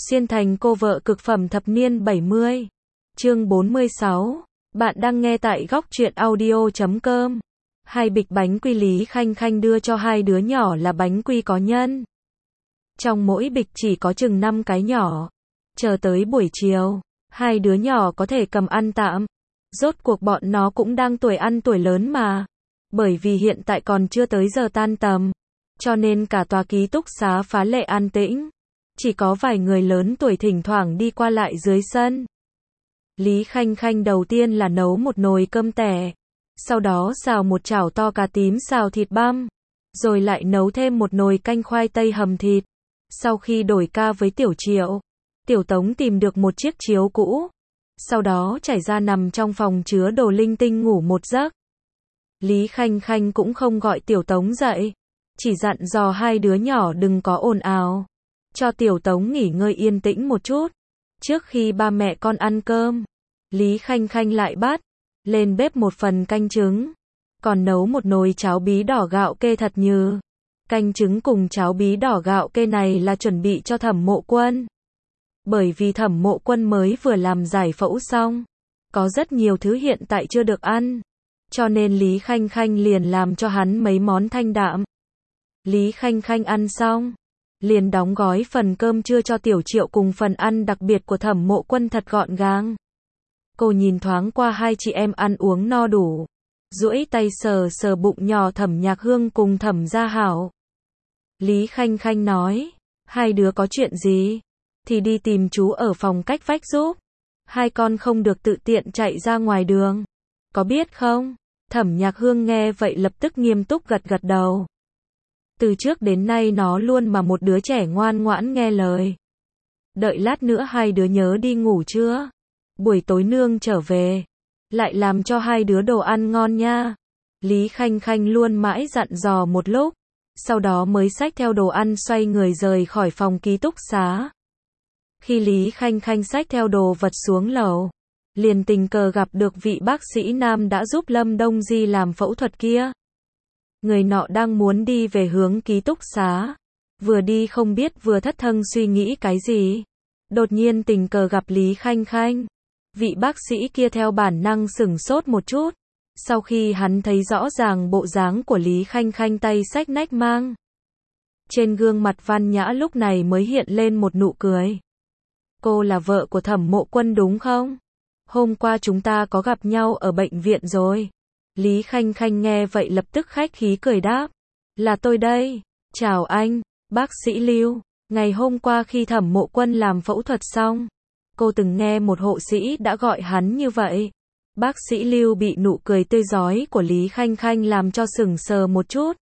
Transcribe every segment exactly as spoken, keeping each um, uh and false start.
Xuyên thành cô vợ cực phẩm thập niên bảy mươi. Chương bốn mươi sáu. Bạn đang nghe tại góc truyện audio chấm com. Hai bịch bánh quy Lý Khanh Khanh đưa cho hai đứa nhỏ là bánh quy có nhân. Trong mỗi bịch chỉ có chừng năm cái nhỏ. Chờ tới buổi chiều, hai đứa nhỏ có thể cầm ăn tạm. Rốt cuộc bọn nó cũng đang tuổi ăn tuổi lớn mà. Bởi vì hiện tại còn chưa tới giờ tan tầm, cho nên cả tòa ký túc xá phá lệ an tĩnh. Chỉ có vài người lớn tuổi thỉnh thoảng đi qua lại dưới sân. Lý Khanh Khanh đầu tiên là nấu một nồi cơm tẻ, sau đó xào một chảo to cà tím xào thịt băm, rồi lại nấu thêm một nồi canh khoai tây hầm thịt. Sau khi đổi ca với Tiểu Triệu, Tiểu Tống tìm được một chiếc chiếu cũ, sau đó trải ra nằm trong phòng chứa đồ linh tinh ngủ một giấc. Lý Khanh Khanh cũng không gọi Tiểu Tống dậy, chỉ dặn dò hai đứa nhỏ đừng có ồn ào, cho Tiểu Tống nghỉ ngơi yên tĩnh một chút. Trước khi ba mẹ con ăn cơm, Lý Khanh Khanh lại bắt lên bếp một phần canh trứng, còn nấu một nồi cháo bí đỏ gạo kê thật nhừ. Canh trứng cùng cháo bí đỏ gạo kê này là chuẩn bị cho Thẩm Mộ Quân. Bởi vì Thẩm Mộ Quân mới vừa làm giải phẫu xong, có rất nhiều thứ hiện tại chưa được ăn, cho nên Lý Khanh Khanh liền làm cho hắn mấy món thanh đạm. Lý Khanh Khanh ăn xong, liền đóng gói phần cơm trưa cho Tiểu Triệu cùng phần ăn đặc biệt của Thẩm Mộ Quân thật gọn gàng. Cô nhìn thoáng qua hai chị em ăn uống no đủ, duỗi tay sờ sờ bụng nhỏ Thẩm Nhạc Hương cùng Thẩm Gia Hảo. Lý Khanh Khanh nói, hai đứa có chuyện gì thì đi tìm chú ở phòng cách vách giúp. Hai con không được tự tiện chạy ra ngoài đường, có biết không? Thẩm Nhạc Hương nghe vậy lập tức nghiêm túc gật gật đầu. Từ trước đến nay nó luôn mà một đứa trẻ ngoan ngoãn nghe lời. Đợi lát nữa hai đứa nhớ đi ngủ chưa? Buổi tối nương trở về, lại làm cho hai đứa đồ ăn ngon nha. Lý Khanh Khanh luôn mãi dặn dò một lúc, sau đó mới xách theo đồ ăn xoay người rời khỏi phòng ký túc xá. Khi Lý Khanh Khanh xách theo đồ vật xuống lầu, liền tình cờ gặp được vị bác sĩ nam đã giúp Lâm Đông Di làm phẫu thuật kia. Người nọ đang muốn đi về hướng ký túc xá, vừa đi không biết vừa thất thần suy nghĩ cái gì. Đột nhiên tình cờ gặp Lý Khanh Khanh. Vị bác sĩ kia theo bản năng sửng sốt một chút. Sau khi hắn thấy rõ ràng bộ dáng của Lý Khanh Khanh tay xách nách mang, trên gương mặt Văn Nhã lúc này mới hiện lên một nụ cười. Cô là vợ của Thẩm Mộ Quân đúng không? Hôm qua chúng ta có gặp nhau ở bệnh viện rồi. Lý Khanh Khanh nghe vậy lập tức khách khí cười đáp. Là tôi đây. Chào anh, bác sĩ Lưu. Ngày hôm qua khi Thẩm Mộ Quân làm phẫu thuật xong, cô từng nghe một hộ sĩ đã gọi hắn như vậy. Bác sĩ Lưu bị nụ cười tươi rói của Lý Khanh Khanh làm cho sững sờ một chút.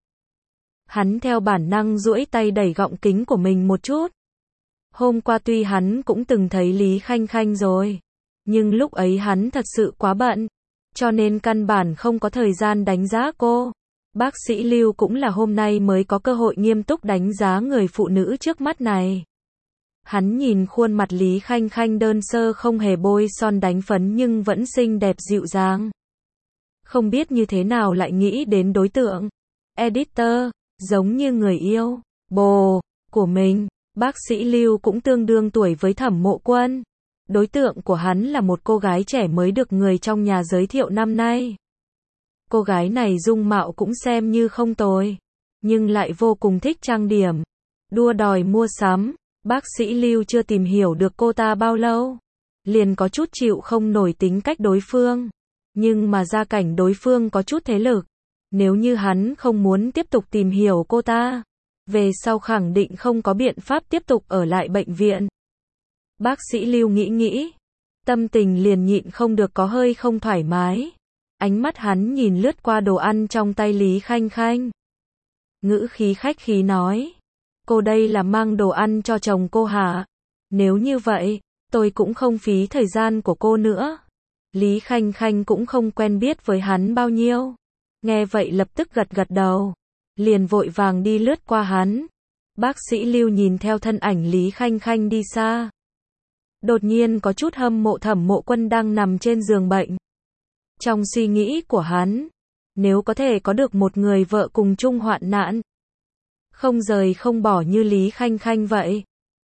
Hắn theo bản năng duỗi tay đẩy gọng kính của mình một chút. Hôm qua tuy hắn cũng từng thấy Lý Khanh Khanh rồi, nhưng lúc ấy hắn thật sự quá bận, cho nên căn bản không có thời gian đánh giá cô. Bác sĩ Lưu cũng là hôm nay mới có cơ hội nghiêm túc đánh giá người phụ nữ trước mắt này. Hắn nhìn khuôn mặt Lý Khanh Khanh đơn sơ không hề bôi son đánh phấn nhưng vẫn xinh đẹp dịu dàng. Không biết như thế nào lại nghĩ đến đối tượng editor, giống như người yêu, bồ, của mình. Bác sĩ Lưu cũng tương đương tuổi với Thẩm Mộ Quân. Đối tượng của hắn là một cô gái trẻ mới được người trong nhà giới thiệu năm nay. Cô gái này dung mạo cũng xem như không tồi, nhưng lại vô cùng thích trang điểm, đua đòi mua sắm. Bác sĩ Lưu chưa tìm hiểu được cô ta bao lâu, liền có chút chịu không nổi tính cách đối phương. Nhưng mà gia cảnh đối phương có chút thế lực, nếu như hắn không muốn tiếp tục tìm hiểu cô ta, về sau khẳng định không có biện pháp tiếp tục ở lại bệnh viện. Bác sĩ Lưu nghĩ nghĩ, tâm tình liền nhịn không được có hơi không thoải mái. Ánh mắt hắn nhìn lướt qua đồ ăn trong tay Lý Khanh Khanh, ngữ khí khách khí nói, cô đây là mang đồ ăn cho chồng cô hả? Nếu như vậy, tôi cũng không phí thời gian của cô nữa. Lý Khanh Khanh cũng không quen biết với hắn bao nhiêu, nghe vậy lập tức gật gật đầu, liền vội vàng đi lướt qua hắn. Bác sĩ Lưu nhìn theo thân ảnh Lý Khanh Khanh đi xa, đột nhiên có chút hâm mộ Thẩm Mộ Quân đang nằm trên giường bệnh. Trong suy nghĩ của hắn, nếu có thể có được một người vợ cùng chung hoạn nạn, không rời không bỏ như Lý Khanh Khanh vậy,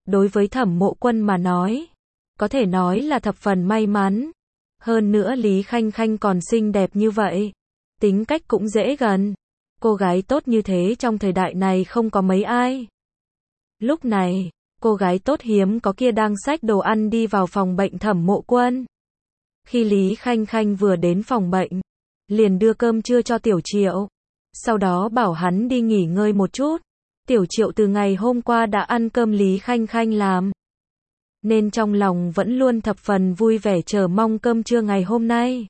đối với Thẩm Mộ Quân mà nói, có thể nói là thập phần may mắn. Hơn nữa Lý Khanh Khanh còn xinh đẹp như vậy, tính cách cũng dễ gần. Cô gái tốt như thế trong thời đại này không có mấy ai. Lúc này, cô gái tốt hiếm có kia đang xách đồ ăn đi vào phòng bệnh Thẩm Mộ Quân. Khi Lý Khanh Khanh vừa đến phòng bệnh, liền đưa cơm trưa cho Tiểu Triệu, sau đó bảo hắn đi nghỉ ngơi một chút. Tiểu Triệu từ ngày hôm qua đã ăn cơm Lý Khanh Khanh làm, nên trong lòng vẫn luôn thập phần vui vẻ chờ mong cơm trưa ngày hôm nay.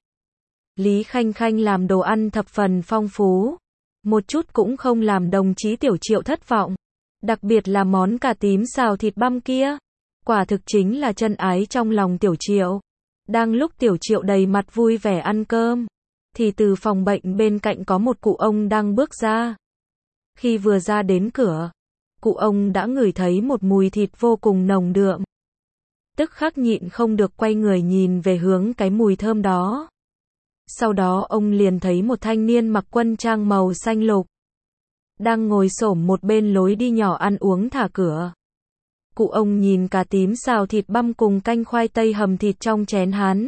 Lý Khanh Khanh làm đồ ăn thập phần phong phú, một chút cũng không làm đồng chí Tiểu Triệu thất vọng. Đặc biệt là món cà tím xào thịt băm kia, quả thực chính là chân ái trong lòng Tiểu Triệu. Đang lúc Tiểu Triệu đầy mặt vui vẻ ăn cơm, thì từ phòng bệnh bên cạnh có một cụ ông đang bước ra. Khi vừa ra đến cửa, cụ ông đã ngửi thấy một mùi thịt vô cùng nồng đượm. Tức khắc nhịn không được quay người nhìn về hướng cái mùi thơm đó. Sau đó ông liền thấy một thanh niên mặc quân trang màu xanh lục, đang ngồi xổm một bên lối đi nhỏ ăn uống thả cửa. Cụ ông nhìn cà tím xào thịt băm cùng canh khoai tây hầm thịt trong chén hắn,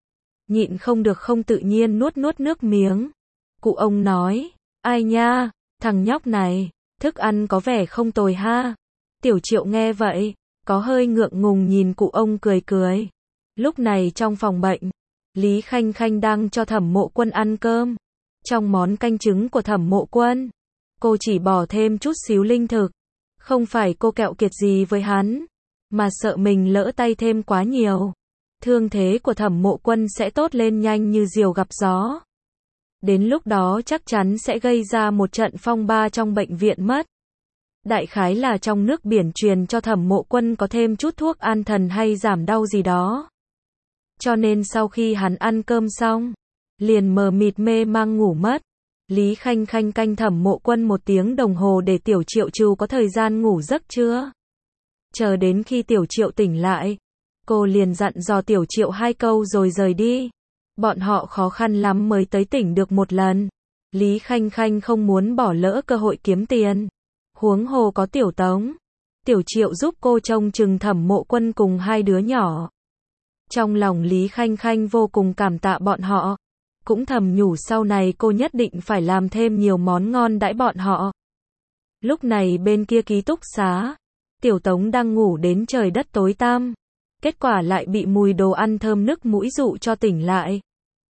nhịn không được không tự nhiên nuốt nuốt nước miếng. Cụ ông nói, ai nha, thằng nhóc này, thức ăn có vẻ không tồi ha. Tiểu Triệu nghe vậy, có hơi ngượng ngùng nhìn cụ ông cười cười. Lúc này trong phòng bệnh, Lý Khanh Khanh đang cho Thẩm Mộ Quân ăn cơm. Trong món canh trứng của Thẩm Mộ Quân, cô chỉ bỏ thêm chút xíu linh thực. Không phải cô kẹo kiệt gì với hắn, mà sợ mình lỡ tay thêm quá nhiều, thương thế của Thẩm Mộ Quân sẽ tốt lên nhanh như diều gặp gió. Đến lúc đó chắc chắn sẽ gây ra một trận phong ba trong bệnh viện mất. Đại khái là trong nước biển truyền cho Thẩm Mộ Quân có thêm chút thuốc an thần hay giảm đau gì đó. Cho nên sau khi hắn ăn cơm xong, liền mờ mịt mê mang ngủ mất. Lý Khanh Khanh canh Thẩm Mộ Quân một tiếng đồng hồ để Tiểu Triệu trù có thời gian ngủ giấc chưa. Chờ đến khi Tiểu Triệu tỉnh lại, cô liền dặn dò Tiểu Triệu hai câu rồi rời đi. Bọn họ khó khăn lắm mới tới tỉnh được một lần. Lý Khanh Khanh không muốn bỏ lỡ cơ hội kiếm tiền. Huống hồ có Tiểu Tống, Tiểu Triệu giúp cô trông chừng Thẩm Mộ Quân cùng hai đứa nhỏ. Trong lòng Lý Khanh Khanh vô cùng cảm tạ bọn họ, cũng thầm nhủ sau này cô nhất định phải làm thêm nhiều món ngon đãi bọn họ. Lúc này bên kia ký túc xá, Tiểu Tống đang ngủ đến trời đất tối tăm, kết quả lại bị mùi đồ ăn thơm nức mũi dụ cho tỉnh lại.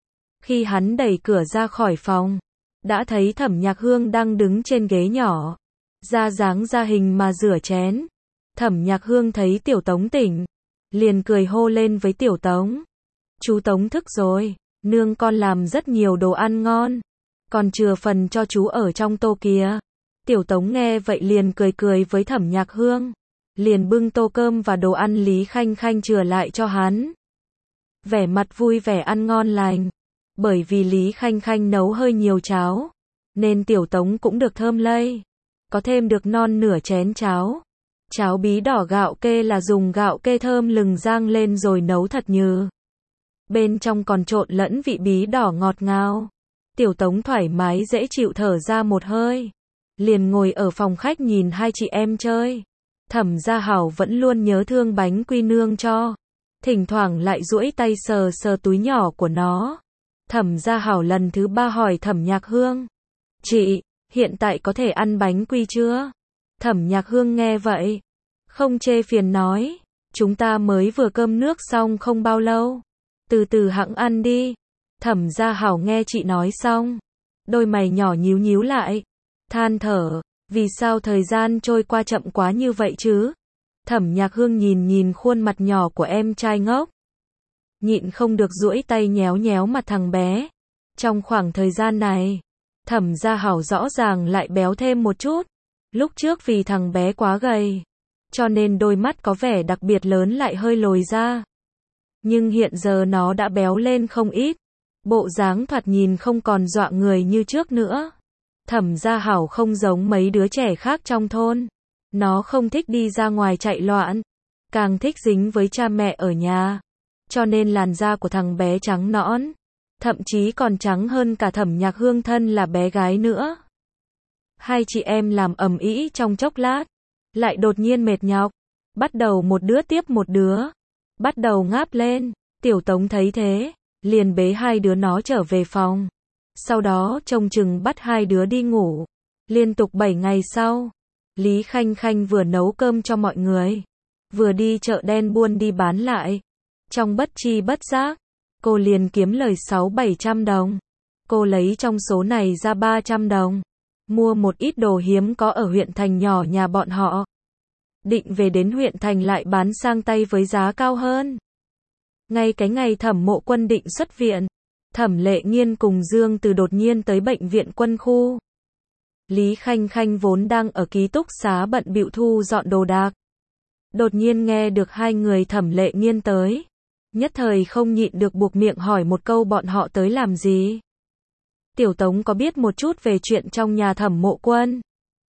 Khi hắn đẩy cửa ra khỏi phòng, đã thấy Thẩm Nhạc Hương đang đứng trên ghế nhỏ, ra dáng ra hình mà rửa chén. Thẩm Nhạc Hương thấy Tiểu Tống tỉnh, liền cười hô lên với Tiểu Tống, chú Tống thức rồi, nương con làm rất nhiều đồ ăn ngon, còn chừa phần cho chú ở trong tô kia. Tiểu Tống nghe vậy liền cười cười với Thẩm Nhạc Hương, liền bưng tô cơm và đồ ăn Lý Khanh Khanh chừa lại cho hắn. Vẻ mặt vui vẻ ăn ngon lành, bởi vì Lý Khanh Khanh nấu hơi nhiều cháo, nên Tiểu Tống cũng được thơm lây, có thêm được non nửa chén cháo. Cháo bí đỏ gạo kê là dùng gạo kê thơm lừng rang lên rồi nấu thật nhừ. Bên trong còn trộn lẫn vị bí đỏ ngọt ngào. Tiểu Tống thoải mái dễ chịu thở ra một hơi, liền ngồi ở phòng khách nhìn hai chị em chơi. Thẩm Gia Hảo vẫn luôn nhớ thương bánh quy nương cho, thỉnh thoảng lại duỗi tay sờ sờ túi nhỏ của nó. Thẩm Gia Hảo lần thứ ba hỏi Thẩm Nhạc Hương, chị, hiện tại có thể ăn bánh quy chưa? Thẩm Nhạc Hương nghe vậy, không chê phiền nói, chúng ta mới vừa cơm nước xong không bao lâu, từ từ hẵng ăn đi. Thẩm Gia Hảo nghe chị nói xong, đôi mày nhỏ nhíu nhíu lại, than thở, vì sao thời gian trôi qua chậm quá như vậy chứ? Thẩm Nhạc Hương nhìn nhìn khuôn mặt nhỏ của em trai ngốc, nhịn không được duỗi tay nhéo nhéo mặt thằng bé. Trong khoảng thời gian này, Thẩm Gia Hảo rõ ràng lại béo thêm một chút. Lúc trước vì thằng bé quá gầy, cho nên đôi mắt có vẻ đặc biệt lớn lại hơi lồi ra. Nhưng hiện giờ nó đã béo lên không ít, bộ dáng thoạt nhìn không còn dọa người như trước nữa. Thẩm Gia Hảo không giống mấy đứa trẻ khác trong thôn, nó không thích đi ra ngoài chạy loạn, càng thích dính với cha mẹ ở nhà, cho nên làn da của thằng bé trắng nõn, thậm chí còn trắng hơn cả Thẩm Nhạc Hương thân là bé gái nữa. Hai chị em làm ầm ĩ trong chốc lát, lại đột nhiên mệt nhọc, Bắt đầu một đứa tiếp một đứa. Bắt đầu ngáp lên. Tiểu Tống thấy thế, liền bế hai đứa nó trở về phòng. Sau đó trông chừng bắt hai đứa đi ngủ. Liên tục bảy ngày sau, Lý Khanh Khanh vừa nấu cơm cho mọi người, vừa đi chợ đen buôn đi bán lại. Trong bất chi bất giác, cô liền kiếm lời sáu bảy trăm đồng. Cô lấy trong số này ra ba trăm đồng, mua một ít đồ hiếm có ở huyện thành nhỏ nhà bọn họ. Định về đến huyện thành lại bán sang tay với giá cao hơn. Ngay cái ngày Thẩm Mộ Quân định xuất viện, Thẩm Lệ Nghiên cùng Dương Từ đột nhiên tới bệnh viện quân khu. Lý Khanh Khanh vốn đang ở ký túc xá bận bịu thu dọn đồ đạc. Đột nhiên nghe được hai người Thẩm Lệ Nghiên tới. Nhất thời không nhịn được buộc miệng hỏi một câu bọn họ tới làm gì. Tiểu Tống có biết một chút về chuyện trong nhà Thẩm Mộ Quân.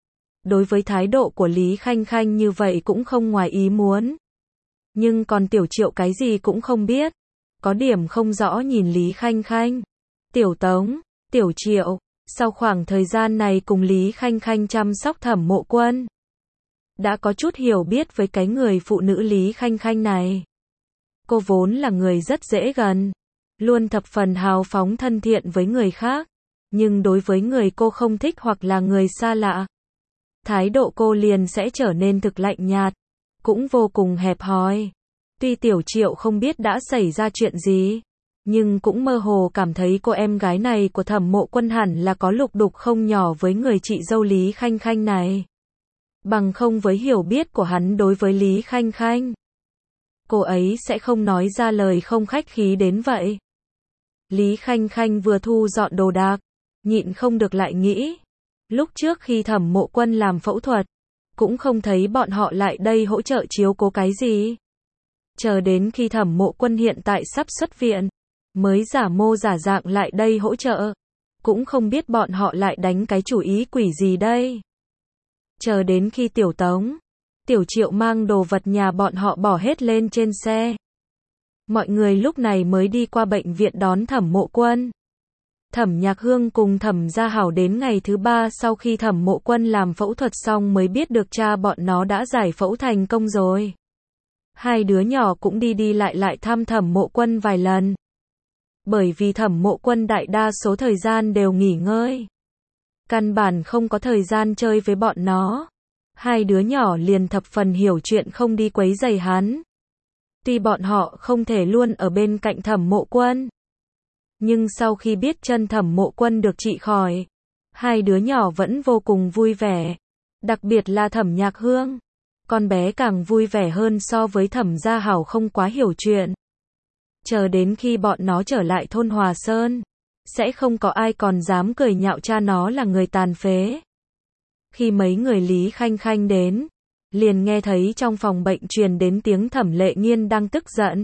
Đối với thái độ của Lý Khanh Khanh như vậy cũng không ngoài ý muốn. Nhưng còn Tiểu Triệu cái gì cũng không biết. Có điểm không rõ nhìn Lý Khanh Khanh. Tiểu Tống, Tiểu Triệu, sau khoảng thời gian này cùng Lý Khanh Khanh chăm sóc Thẩm Mộ Quân, đã có chút hiểu biết với cái người phụ nữ Lý Khanh Khanh này. Cô vốn là người rất dễ gần, luôn thập phần hào phóng thân thiện với người khác. Nhưng đối với người cô không thích hoặc là người xa lạ, thái độ cô liền sẽ trở nên thực lạnh nhạt, cũng vô cùng hẹp hòi. Tuy Tiểu Triệu không biết đã xảy ra chuyện gì, nhưng cũng mơ hồ cảm thấy cô em gái này của Thẩm Mộ Quân hẳn là có lục đục không nhỏ với người chị dâu Lý Khanh Khanh này. Bằng không với hiểu biết của hắn đối với Lý Khanh Khanh, cô ấy sẽ không nói ra lời không khách khí đến vậy. Lý Khanh Khanh vừa thu dọn đồ đạc, nhịn không được lại nghĩ. Lúc trước khi Thẩm Mộ Quân làm phẫu thuật, cũng không thấy bọn họ lại đây hỗ trợ chiếu cố cái gì. Chờ đến khi Thẩm Mộ Quân hiện tại sắp xuất viện, mới giả mô giả dạng lại đây hỗ trợ. Cũng không biết bọn họ lại đánh cái chủ ý quỷ gì đây. Chờ đến khi Tiểu Tống, Tiểu Triệu mang đồ vật nhà bọn họ bỏ hết lên trên xe. Mọi người lúc này mới đi qua bệnh viện đón Thẩm Mộ Quân. Thẩm Nhạc Hương cùng Thẩm Gia Hảo đến ngày thứ ba sau khi Thẩm Mộ Quân làm phẫu thuật xong mới biết được cha bọn nó đã giải phẫu thành công rồi. Hai đứa nhỏ cũng đi đi lại lại thăm Thẩm Mộ Quân vài lần. Bởi vì Thẩm Mộ Quân đại đa số thời gian đều nghỉ ngơi, căn bản không có thời gian chơi với bọn nó. Hai đứa nhỏ liền thập phần hiểu chuyện không đi quấy rầy hắn. Tuy bọn họ không thể luôn ở bên cạnh Thẩm Mộ Quân, nhưng sau khi biết chân Thẩm Mộ Quân được trị khỏi, hai đứa nhỏ vẫn vô cùng vui vẻ. Đặc biệt là Thẩm Nhạc Hương, con bé càng vui vẻ hơn so với Thẩm Gia Hảo không quá hiểu chuyện. Chờ đến khi bọn nó trở lại thôn Hòa Sơn, sẽ không có ai còn dám cười nhạo cha nó là người tàn phế. Khi mấy người Lý Khanh Khanh đến, liền nghe thấy trong phòng bệnh truyền đến tiếng Thẩm Lệ Nghiên đang tức giận.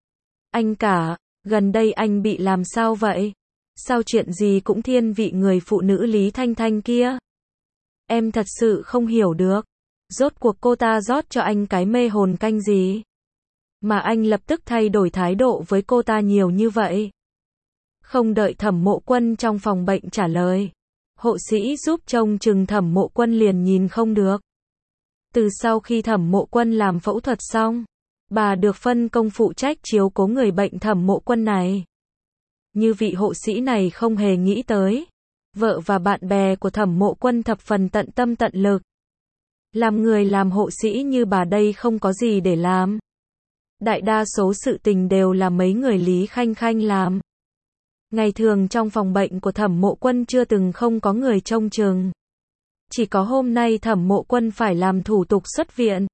Anh cả, gần đây anh bị làm sao vậy? Sao chuyện gì cũng thiên vị người phụ nữ Lý Thanh Thanh kia? Em thật sự không hiểu được. Rốt cuộc cô ta rót cho anh cái mê hồn canh gì? Mà anh lập tức thay đổi thái độ với cô ta nhiều như vậy. Không đợi Thẩm Mộ Quân trong phòng bệnh trả lời, hộ sĩ giúp trông chừng Thẩm Mộ Quân liền nhìn không được. Từ sau khi Thẩm Mộ Quân làm phẫu thuật xong, bà được phân công phụ trách chiếu cố người bệnh Thẩm Mộ Quân này. Như vị hộ sĩ này không hề nghĩ tới, vợ và bạn bè của Thẩm Mộ Quân thập phần tận tâm tận lực. Làm người làm hộ sĩ như bà đây không có gì để làm. Đại đa số sự tình đều là mấy người Lý Khanh Khanh làm. Ngày thường trong phòng bệnh của Thẩm Mộ Quân chưa từng không có người trông chừng. Chỉ có hôm nay Thẩm Mộ Quân phải làm thủ tục xuất viện,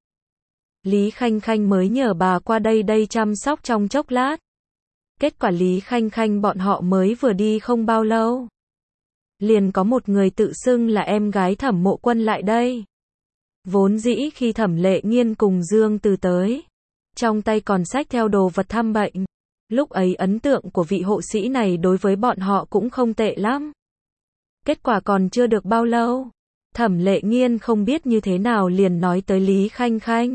Lý Khanh Khanh mới nhờ bà qua đây đây chăm sóc trong chốc lát. Kết quả Lý Khanh Khanh bọn họ mới vừa đi không bao lâu, liền có một người tự xưng là em gái Thẩm Mộ Quân lại đây. Vốn dĩ khi Thẩm Lệ Nghiên cùng Dương Từ tới, trong tay còn xách theo đồ vật thăm bệnh. Lúc ấy ấn tượng của vị hộ sĩ này đối với bọn họ cũng không tệ lắm. Kết quả còn chưa được bao lâu, Thẩm Lệ Nghiên không biết như thế nào liền nói tới Lý Khanh Khanh.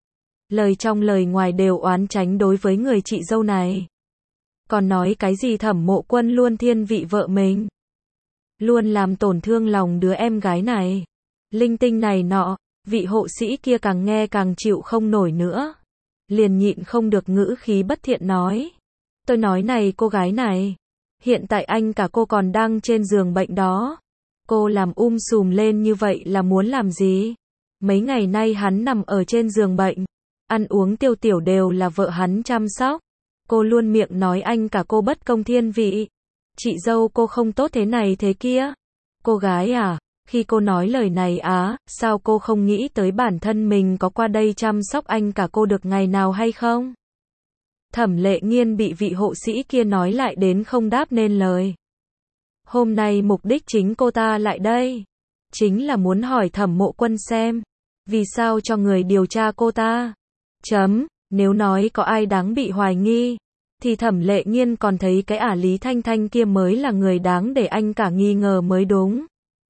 Lời trong lời ngoài đều oán tránh đối với người chị dâu này. Còn nói cái gì Thẩm Mộ Quân luôn thiên vị vợ mình, luôn làm tổn thương lòng đứa em gái này, linh tinh này nọ. Vị hộ sĩ kia càng nghe càng chịu không nổi nữa. Liền nhịn không được ngữ khí bất thiện nói. Tôi nói này cô gái này. Hiện tại anh cả cô còn đang trên giường bệnh đó. Cô làm um sùm lên như vậy là muốn làm gì? Mấy ngày nay hắn nằm ở trên giường bệnh. Ăn uống tiêu tiểu đều là vợ hắn chăm sóc. Cô luôn miệng nói anh cả cô bất công thiên vị. Chị dâu cô không tốt thế này thế kia. Cô gái à, khi cô nói lời này á, sao cô không nghĩ tới bản thân mình có qua đây chăm sóc anh cả cô được ngày nào hay không? Thẩm Lệ Nghiên bị vị hộ sĩ kia nói lại đến không đáp nên lời. Hôm nay mục đích chính cô ta lại đây. Chính là muốn hỏi Thẩm Mộ Quân xem. Vì sao cho người điều tra cô ta? Chấm, nếu nói có ai đáng bị hoài nghi. Thì Thẩm Lệ Nghiên còn thấy cái ả Lý Thanh Thanh kia mới là người đáng để anh cả nghi ngờ mới đúng.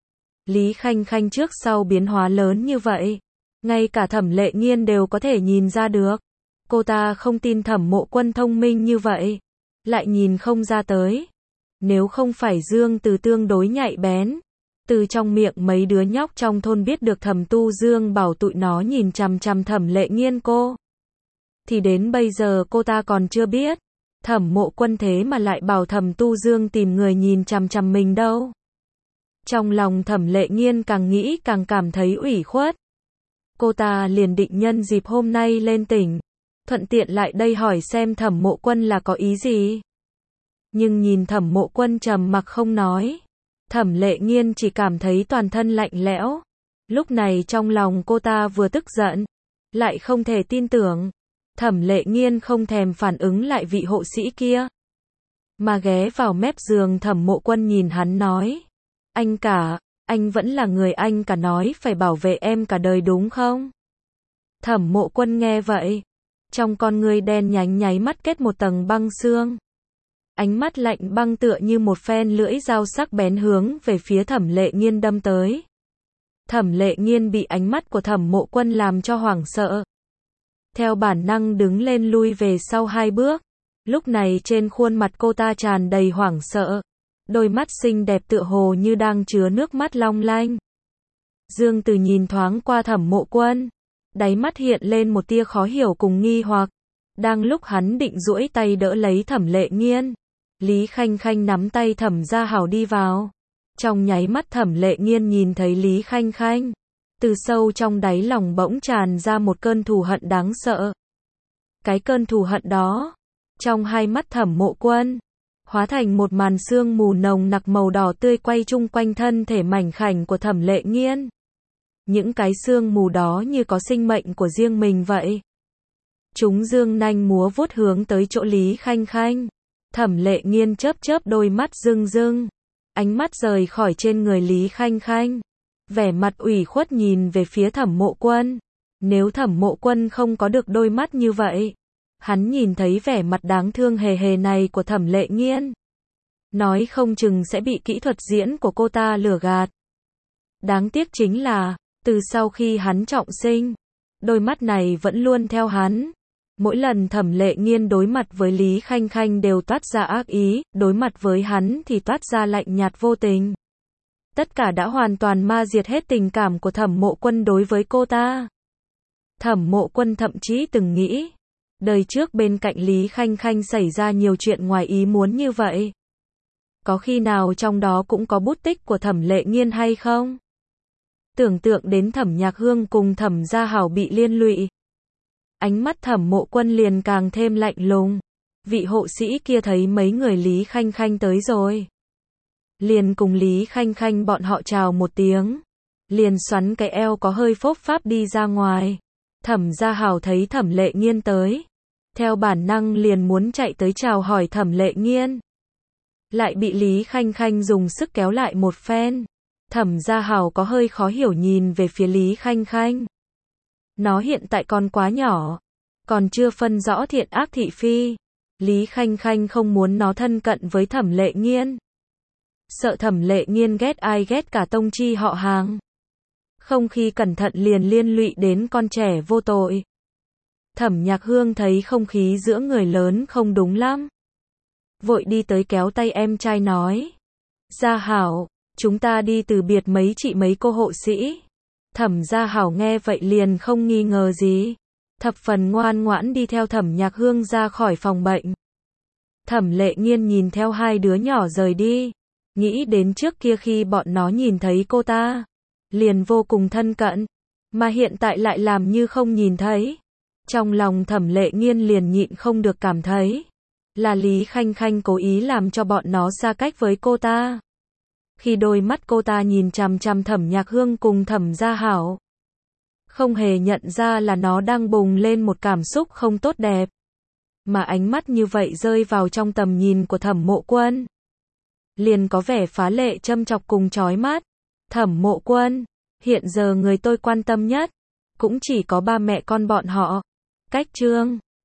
Lý Khanh Khanh trước sau biến hóa lớn như vậy. Ngay cả Thẩm Lệ Nghiên đều có thể nhìn ra được. Cô ta không tin Thẩm Mộ Quân thông minh như vậy. Lại nhìn không ra tới. Nếu không phải Dương Từ tương đối nhạy bén. Từ trong miệng mấy đứa nhóc trong thôn biết được Thẩm Tu Dương bảo tụi nó nhìn chằm chằm Thẩm Lệ Nghiên cô. Thì đến bây giờ cô ta còn chưa biết. Thẩm Mộ Quân thế mà lại bảo Thẩm Tu Dương tìm người nhìn chằm chằm mình đâu. Trong lòng Thẩm Lệ Nghiên càng nghĩ càng cảm thấy ủy khuất. Cô ta liền định nhân dịp hôm nay lên tỉnh. Thuận tiện lại đây hỏi xem Thẩm Mộ Quân là có ý gì. Nhưng nhìn Thẩm Mộ Quân trầm mặc không nói. Thẩm Lệ Nghiên chỉ cảm thấy toàn thân lạnh lẽo. Lúc này trong lòng cô ta vừa tức giận. Lại không thể tin tưởng. Thẩm Lệ Nghiên không thèm phản ứng lại vị hộ sĩ kia. Mà ghé vào mép giường Thẩm Mộ Quân nhìn hắn nói. Anh cả, anh vẫn là người anh cả nói phải bảo vệ em cả đời đúng không? Thẩm Mộ Quân nghe vậy. Trong con ngươi đen nhánh nháy mắt kết một tầng băng xương. Ánh mắt lạnh băng tựa như một phen lưỡi dao sắc bén hướng về phía Thẩm Lệ Nghiên đâm tới. Thẩm Lệ Nghiên bị ánh mắt của Thẩm Mộ Quân làm cho hoảng sợ. Theo bản năng đứng lên lui về sau hai bước. Lúc này trên khuôn mặt cô ta tràn đầy hoảng sợ. Đôi mắt xinh đẹp tựa hồ như đang chứa nước mắt long lanh. Dương Từ nhìn thoáng qua Thẩm Mộ Quân. Đáy mắt hiện lên một tia khó hiểu cùng nghi hoặc. Đang lúc hắn định duỗi tay đỡ lấy Thẩm Lệ Nghiên. Lý Khanh Khanh nắm tay Thẩm Gia Hảo đi vào. Trong nháy mắt Thẩm Lệ Nghiên nhìn thấy Lý Khanh Khanh. Từ sâu trong đáy lòng bỗng tràn ra một cơn thù hận đáng sợ. Cái cơn thù hận đó, trong hai mắt Thẩm Mộ Quân, hóa thành một màn sương mù nồng nặc màu đỏ tươi quay chung quanh thân thể mảnh khảnh của Thẩm Lệ Nghiên. Những cái sương mù đó như có sinh mệnh của riêng mình vậy. Chúng dương nanh múa vuốt hướng tới chỗ Lý Khanh Khanh. Thẩm Lệ Nghiên chớp chớp đôi mắt rưng rưng. Ánh mắt rời khỏi trên người Lý Khanh Khanh. Vẻ mặt ủy khuất nhìn về phía Thẩm Mộ Quân. Nếu Thẩm Mộ Quân không có được đôi mắt như vậy. Hắn nhìn thấy vẻ mặt đáng thương hề hề này của Thẩm Lệ Nghiên. Nói không chừng sẽ bị kỹ thuật diễn của cô ta lừa gạt. Đáng tiếc chính là, từ sau khi hắn trọng sinh, đôi mắt này vẫn luôn theo hắn. Mỗi lần Thẩm Lệ Nghiên đối mặt với Lý Khanh Khanh đều toát ra ác ý, đối mặt với hắn thì toát ra lạnh nhạt vô tình. Tất cả đã hoàn toàn ma diệt hết tình cảm của Thẩm Mộ Quân đối với cô ta. Thẩm Mộ Quân thậm chí từng nghĩ, đời trước bên cạnh Lý Khanh Khanh xảy ra nhiều chuyện ngoài ý muốn như vậy. Có khi nào trong đó cũng có bút tích của Thẩm Lệ Nghiên hay không? Tưởng tượng đến Thẩm Nhạc Hương cùng Thẩm Gia Hảo bị liên lụy. Ánh mắt Thẩm Mộ Quân liền càng thêm lạnh lùng. Vị hộ sĩ kia thấy mấy người Lý Khanh Khanh tới rồi. Liền cùng Lý Khanh Khanh bọn họ chào một tiếng. Liền xoắn cái eo có hơi phốp pháp đi ra ngoài. Thẩm Gia Hảo thấy Thẩm Lệ Nghiên tới. Theo bản năng liền muốn chạy tới chào hỏi Thẩm Lệ Nghiên. Lại bị Lý Khanh Khanh dùng sức kéo lại một phen. Thẩm Gia Hảo có hơi khó hiểu nhìn về phía Lý Khanh Khanh. Nó hiện tại còn quá nhỏ. Còn chưa phân rõ thiện ác thị phi. Lý Khanh Khanh không muốn nó thân cận với Thẩm Lệ Nghiên. Sợ Thẩm Lệ Nghiên ghét ai ghét cả tông chi họ hàng. Không khi cẩn thận liền liên lụy đến con trẻ vô tội. Thẩm Nhạc Hương thấy không khí giữa người lớn không đúng lắm. Vội đi tới kéo tay em trai nói. Gia Hảo, chúng ta đi từ biệt mấy chị mấy cô hộ sĩ. Thẩm Gia Hảo nghe vậy liền không nghi ngờ gì. Thập phần ngoan ngoãn đi theo Thẩm Nhạc Hương ra khỏi phòng bệnh. Thẩm Lệ Nghiên nhìn theo hai đứa nhỏ rời đi. Nghĩ đến trước kia khi bọn nó nhìn thấy cô ta. Liền vô cùng thân cận. Mà hiện tại lại làm như không nhìn thấy. Trong lòng Thẩm Lệ Nghiên liền nhịn không được cảm thấy. Là Lý Khanh Khanh cố ý làm cho bọn nó xa cách với cô ta. Khi đôi mắt cô ta nhìn chằm chằm Thẩm Nhạc Hương cùng Thẩm Gia Hảo. Không hề nhận ra là nó đang bùng lên một cảm xúc không tốt đẹp. Mà ánh mắt như vậy rơi vào trong tầm nhìn của Thẩm Mộ Quân. Liền có vẻ phá lệ châm chọc cùng chói mắt. Thẩm Mộ Quân, hiện giờ người tôi quan tâm nhất. Cũng chỉ có ba mẹ con bọn họ. Cách chương